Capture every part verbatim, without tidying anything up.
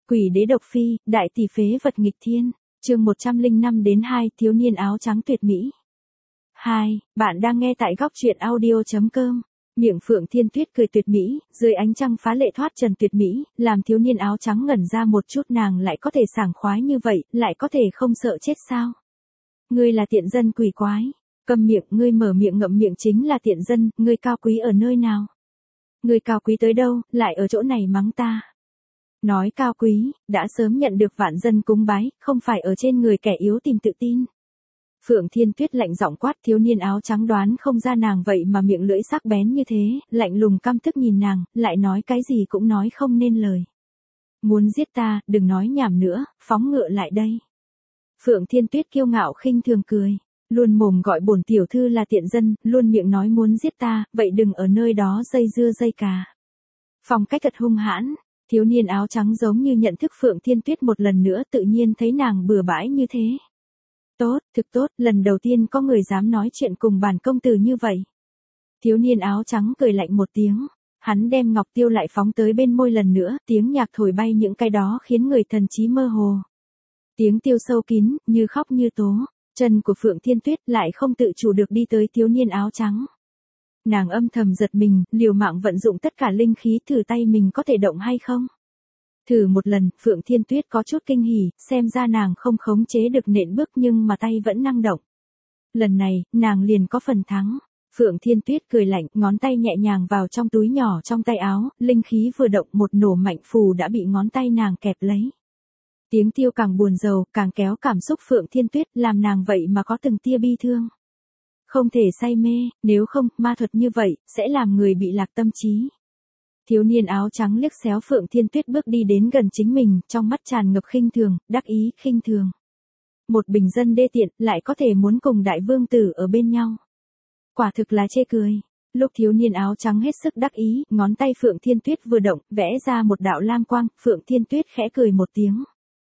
Quỷ đế độc phi, đại tỷ phế vật nghịch thiên, chương một trăm lẻ năm đến hai, thiếu niên áo trắng tuyệt mỹ. hai. Bạn đang nghe tại góc truyện audio chấm com. Miệng Phượng Thiên Tuyết cười tuyệt mỹ, dưới ánh trăng phá lệ thoát trần tuyệt mỹ, làm thiếu niên áo trắng ngẩn ra một chút, nàng lại có thể sảng khoái như vậy, lại có thể không sợ chết sao? Ngươi là tiện dân quỷ quái, câm miệng, ngươi mở miệng ngậm miệng chính là tiện dân, ngươi cao quý ở nơi nào? Ngươi cao quý tới đâu, lại ở chỗ này mắng ta? Nói cao quý, đã sớm nhận được vạn dân cúng bái, không phải ở trên người kẻ yếu tìm tự tin. Phượng Thiên Tuyết lạnh giọng quát, thiếu niên áo trắng đoán không ra nàng vậy mà miệng lưỡi sắc bén như thế, lạnh lùng căm tức nhìn nàng, lại nói cái gì cũng nói không nên lời. Muốn giết ta, đừng nói nhảm nữa, phóng ngựa lại đây. Phượng Thiên Tuyết kiêu ngạo khinh thường cười, luôn mồm gọi bổn tiểu thư là tiện dân, luôn miệng nói muốn giết ta, vậy đừng ở nơi đó dây dưa dây cà. Phong cách thật hung hãn. Thiếu niên áo trắng giống như nhận thức Phượng Thiên Tuyết một lần nữa, tự nhiên thấy nàng bừa bãi như thế. Tốt, thực tốt, lần đầu tiên có người dám nói chuyện cùng bản công tử như vậy. Thiếu niên áo trắng cười lạnh một tiếng, hắn đem ngọc tiêu lại phóng tới bên môi lần nữa, tiếng nhạc thổi bay những cái đó khiến người thần trí mơ hồ. Tiếng tiêu sâu kín, như khóc như tố, chân của Phượng Thiên Tuyết lại không tự chủ được đi tới thiếu niên áo trắng. Nàng âm thầm giật mình, liều mạng vận dụng tất cả linh khí thử tay mình có thể động hay không. Thử một lần, Phượng Thiên Tuyết có chút kinh hỉ, xem ra nàng không khống chế được nện bước nhưng mà tay vẫn năng động. Lần này, nàng liền có phần thắng. Phượng Thiên Tuyết cười lạnh, ngón tay nhẹ nhàng vào trong túi nhỏ trong tay áo, linh khí vừa động, một nổ mạnh phù đã bị ngón tay nàng kẹp lấy. Tiếng tiêu càng buồn rầu, càng kéo cảm xúc Phượng Thiên Tuyết, làm nàng vậy mà có từng tia bi thương. Không thể say mê, nếu không, ma thuật như vậy, sẽ làm người bị lạc tâm trí. Thiếu niên áo trắng liếc xéo Phượng Thiên Tuyết bước đi đến gần chính mình, trong mắt tràn ngập khinh thường, đắc ý, khinh thường. Một bình dân đê tiện, lại có thể muốn cùng đại vương tử ở bên nhau. Quả thực là chê cười. Lúc thiếu niên áo trắng hết sức đắc ý, ngón tay Phượng Thiên Tuyết vừa động, vẽ ra một đạo lam quang, Phượng Thiên Tuyết khẽ cười một tiếng.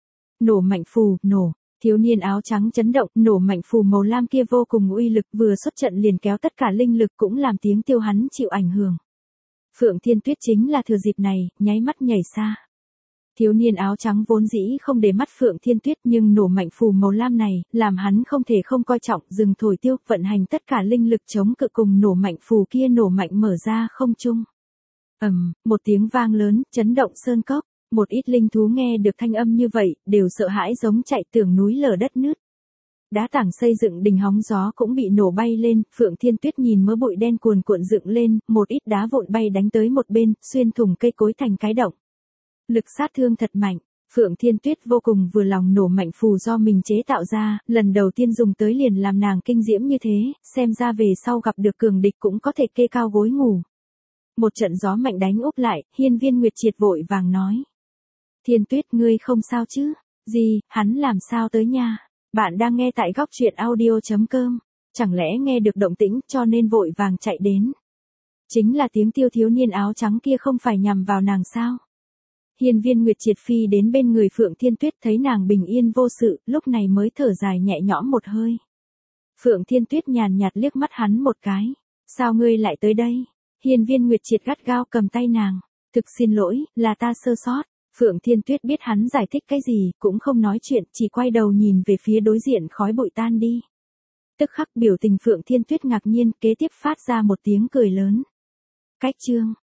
Nổ mạnh phù, nổ. Thiếu niên áo trắng chấn động, nổ mạnh phù màu lam kia vô cùng uy lực, vừa xuất trận liền kéo tất cả linh lực, cũng làm tiếng tiêu hắn chịu ảnh hưởng. Phượng Thiên Tuyết chính là thừa dịp này, nháy mắt nhảy xa. Thiếu niên áo trắng vốn dĩ không để mắt Phượng Thiên Tuyết, nhưng nổ mạnh phù màu lam này, làm hắn không thể không coi trọng, dừng thổi tiêu, vận hành tất cả linh lực chống cự cùng nổ mạnh phù kia nổ mạnh mở ra không trung. Ầm, một tiếng vang lớn, chấn động sơn cốc. Một ít linh thú nghe được thanh âm như vậy, đều sợ hãi giống chạy, tưởng núi lở đất nứt. Đá tảng xây dựng đình hóng gió cũng bị nổ bay lên, Phượng Thiên Tuyết nhìn mớ bụi đen cuồn cuộn dựng lên, một ít đá vụn bay đánh tới một bên, xuyên thủng cây cối thành cái động. Lực sát thương thật mạnh, Phượng Thiên Tuyết vô cùng vừa lòng nổ mạnh phù do mình chế tạo ra, lần đầu tiên dùng tới liền làm nàng kinh diễm như thế, xem ra về sau gặp được cường địch cũng có thể kê cao gối ngủ. Một trận gió mạnh đánh úp lại, Hiên Viên Nguyệt Triệt vội vàng nói. Thiên Tuyết, ngươi không sao chứ? Gì, hắn làm sao tới nha? Bạn đang nghe tại góc truyện audio chấm com. Chẳng lẽ nghe được động tĩnh cho nên vội vàng chạy đến? Chính là tiếng tiêu thiếu niên áo trắng kia không phải nhằm vào nàng sao? Hiên Viên Nguyệt Triệt phi đến bên người Phượng Thiên Tuyết, thấy nàng bình yên vô sự, lúc này mới thở dài nhẹ nhõm một hơi. Phượng Thiên Tuyết nhàn nhạt liếc mắt hắn một cái. Sao ngươi lại tới đây? Hiên Viên Nguyệt Triệt gắt gao cầm tay nàng. Thực xin lỗi, là ta sơ sót. Phượng Thiên Tuyết biết hắn giải thích cái gì, cũng không nói chuyện, chỉ quay đầu nhìn về phía đối diện khói bụi tan đi. Tức khắc biểu tình Phượng Thiên Tuyết ngạc nhiên, kế tiếp phát ra một tiếng cười lớn. Cách chương,